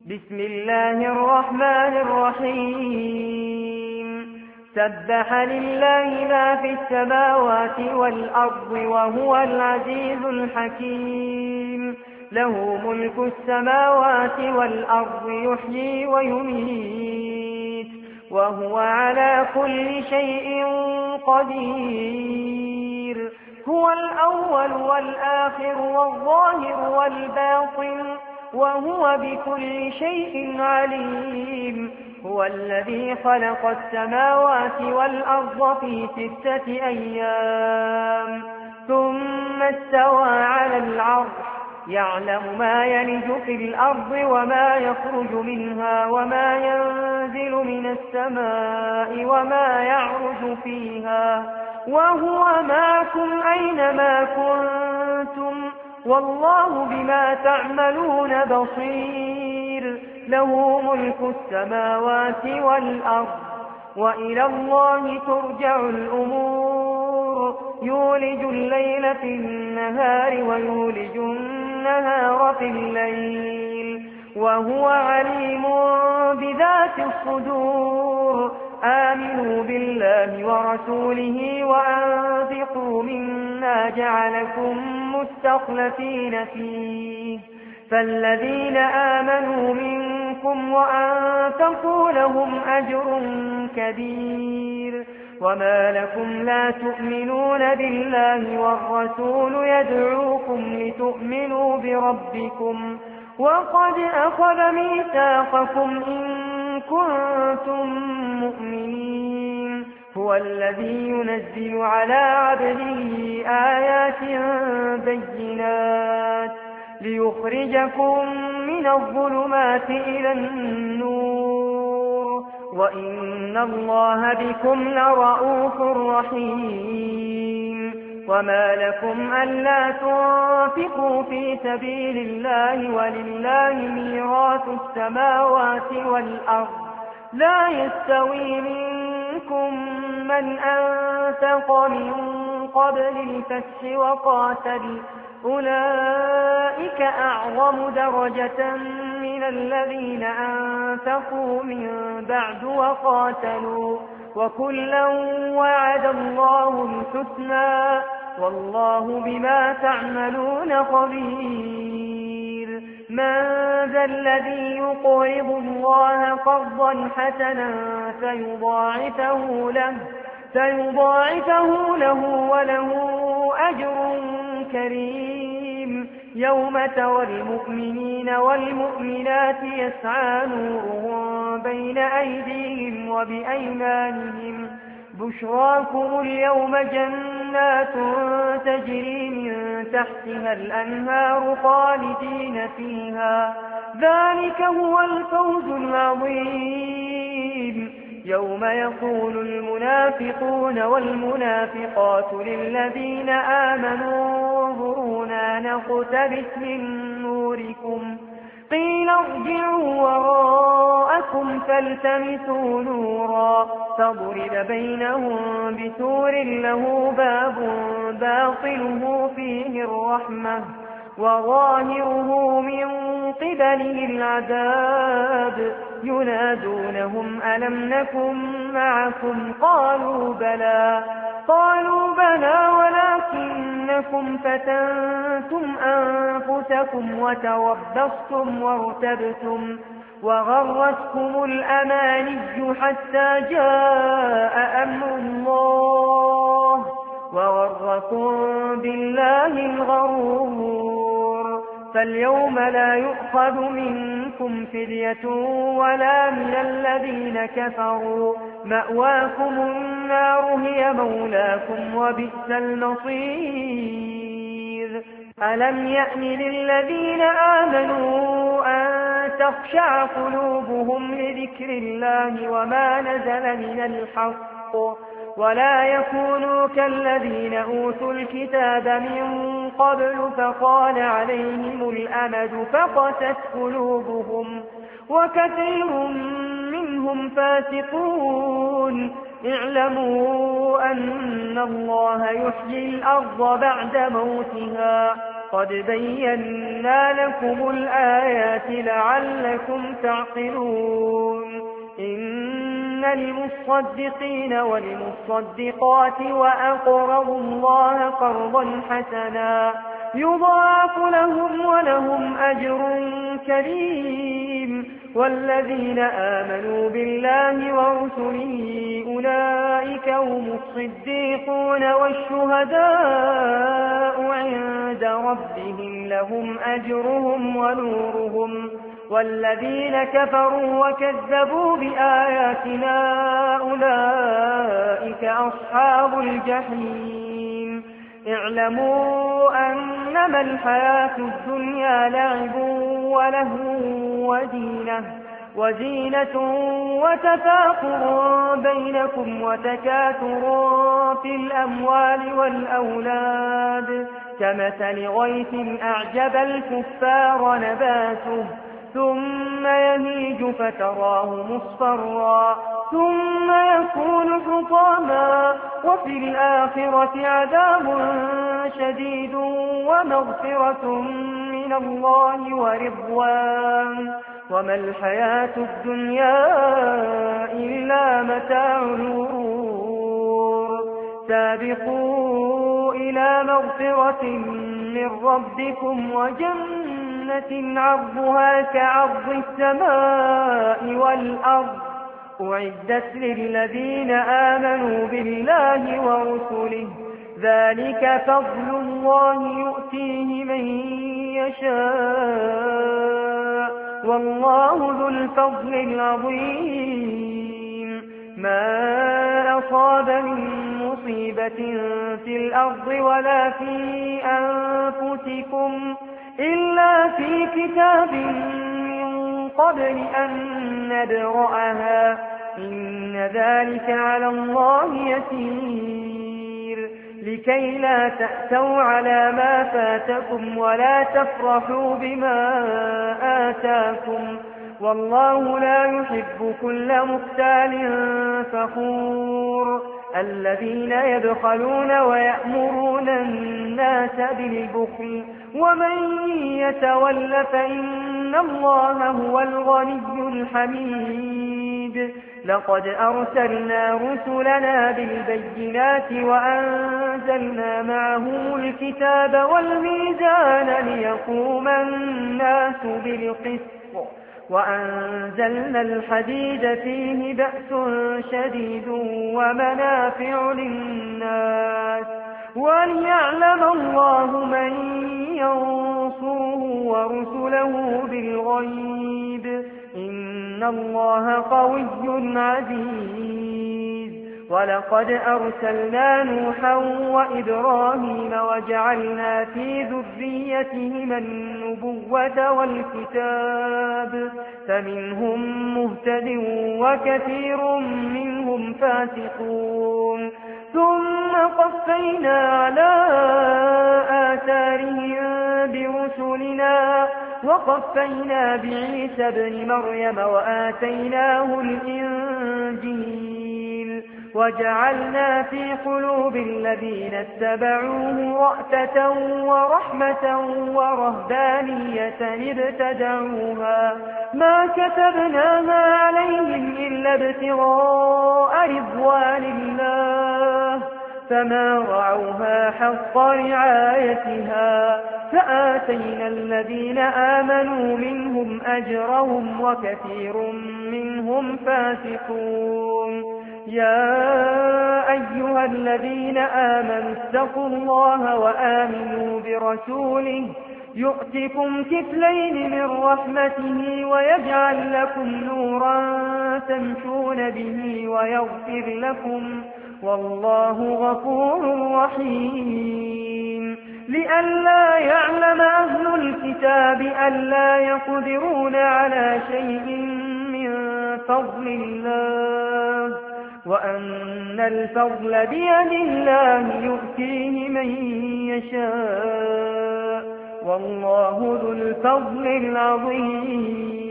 بسم الله الرحمن الرحيم سبح لله ما في السماوات والأرض وهو العزيز الحكيم له ملك السماوات والأرض يحيي ويميت وهو على كل شيء قدير هو الأول والآخر والظاهر والباطن وهو بكل شيء عليم هو الذي خلق السماوات والأرض في 6 أيام ثم استوى على العرش يعلم ما يلج في الأرض وما يخرج منها وما ينزل من السماء وما يعرج فيها وهو معكم أينما كنتم والله بما تعملون بصير له ملك السماوات والأرض وإلى الله ترجع الأمور يولج الليل في النهار ويولج النهار في الليل وهو عليم بذات الصدور آمنوا بالله ورسوله وأنفقوا مما جعلكم مستخلفين فيه فالذين آمنوا منكم وأنفقوا لهم أجر كبير وما لكم لا تؤمنون بالله والرسول يدعوكم لتؤمنوا بربكم وقد أخذ ميثاقكم إن كنتم مؤمنين هو الذي ينزل على عبده آيات بينات ليخرجكم من الظلمات إلى النور وإن الله بكم لرؤوف رحيم وما لكم ألا تنفقوا في سبيل الله ولله ميراث السماوات والأرض لا يستوي منكم من أنفق من قبل الفتح وقاتل أولئك أعظم درجة من الذين أنفقوا من بعد وقاتلوا وكلا وعد الله الحسنى والله بما تعملون خبير من ذا الذي يقرض الله قرضا حسنا فيضاعفه له وله أجر كريم يوم ترى المؤمنين والمؤمنات يسعى نورهم بين أيديهم وبأيمانهم بشراكم اليوم جنات تجري من تحتها الأنهار خالدين فيها ذلك هو الفوز العظيم يوم يقول المنافقون والمنافقات للذين آمنوا انظرونا نقتبس من نوركم قيل ارجعوا وراءكم فالتمسوا نورا فضرب بينهم بسور له باب باطنه فيه الرحمة وظاهره من قبله العذاب ينادونهم ألم نكن معكم قالوا بلى ولكنكم فتنتم أنفسكم وتربصتم وارتبتم وغرتكم الأماني حتى جاء أمر الله وغركم بالله الغرور فاليوم لا يؤخذ منكم فدية ولا من الذين كفروا مأواكم النار هي مولاكم وبئس المصير ألم يأن للذين آمنوا أن تخشع قلوبهم لذكر الله وما نزل من الحق ولا يكونوا كالذين أوتوا الكتاب من قبل فقال عليهم الأمد فقست قلوبهم وكثير منهم فاسقون اعلموا أن الله يحيي الأرض بعد موتها قد بينا لكم الآيات لعلكم تعقلون إن المصدقين والمصدقات وأقرضوا الله قرضا حسنا يضاعف لهم ولهم أجر كريم والذين آمنوا بالله ورسله أولئك هم الصديقون والشهداء عند ربهم لهم أجرهم ونورهم والذين كفروا وكذبوا بآياتنا أولئك أصحاب الجحيم اعلموا أنما الحياة الدنيا لعب ولهو وزينة وتفاخر بينكم وتكاثر في الأموال والأولاد كمثل غيث أعجب الكفار نباته ثم يهيج فتراه مصفرا ثم يكون حطاما وفي الآخرة عذاب شديد ومغفرة من الله ورضوان وما الحياة الدنيا إلا متاع الغرور سابقوا إلى مغفرة من ربكم وجنة عرضها كعرض السماء والأرض أعدت للذين آمنوا بالله ورسله ذلك فضل الله يؤتيه من يشاء والله ذو الفضل العظيم ما أصاب من مصيبة في الأرض ولا في أنفسكم إلا في كتاب من قبل أن نبرأها إن ذلك على الله يسير لكي لا تأتوا على ما فاتكم ولا تفرحوا بما آتاكم والله لا يحب كل مختال فخور الذين يبخلون ويأمرون الناس بالبخل ومن يتول فإن الله هو الغني الحميد لقد أرسلنا رسلنا بالبينات وأنزلنا معهم الكتاب والميزان ليقوم الناس بالقسط وأنزلنا الحديد فيه بأس شديد ومنافع للناس وليعلم الله من ينصره ورسله بالغيب إن الله قوي عزيز ولقد أرسلنا نوحا وإبراهيم وجعلنا في ذريتهما النبوة والكتاب فمنهم مهتد وكثير منهم فاسقون ثم قفينا على آثارهم برسلنا وقفينا بعيسى ابن مريم وآتيناه الإنجيل وجعلنا في قلوب الذين اتبعوه رأفة ورحمة ورهبانية ابتدعوها ما كتبناها عليهم إلا ابتغاء رضوان الله فما رعوها حق رعايتها فآتينا الذين آمنوا منهم أجرهم وكثير منهم فاسقون يا أيها الذين آمنوا اتقوا الله وآمنوا برسوله يؤتكم كفلين من رحمته ويجعل لكم نورا تمشون به ويغفر لكم والله غفور رحيم لئلا يعلم أهل الكتاب ألا يقدرون على شيء من فضل الله وأن الفضل بيد الله يؤتيه من يشاء والله ذو الفضل العظيم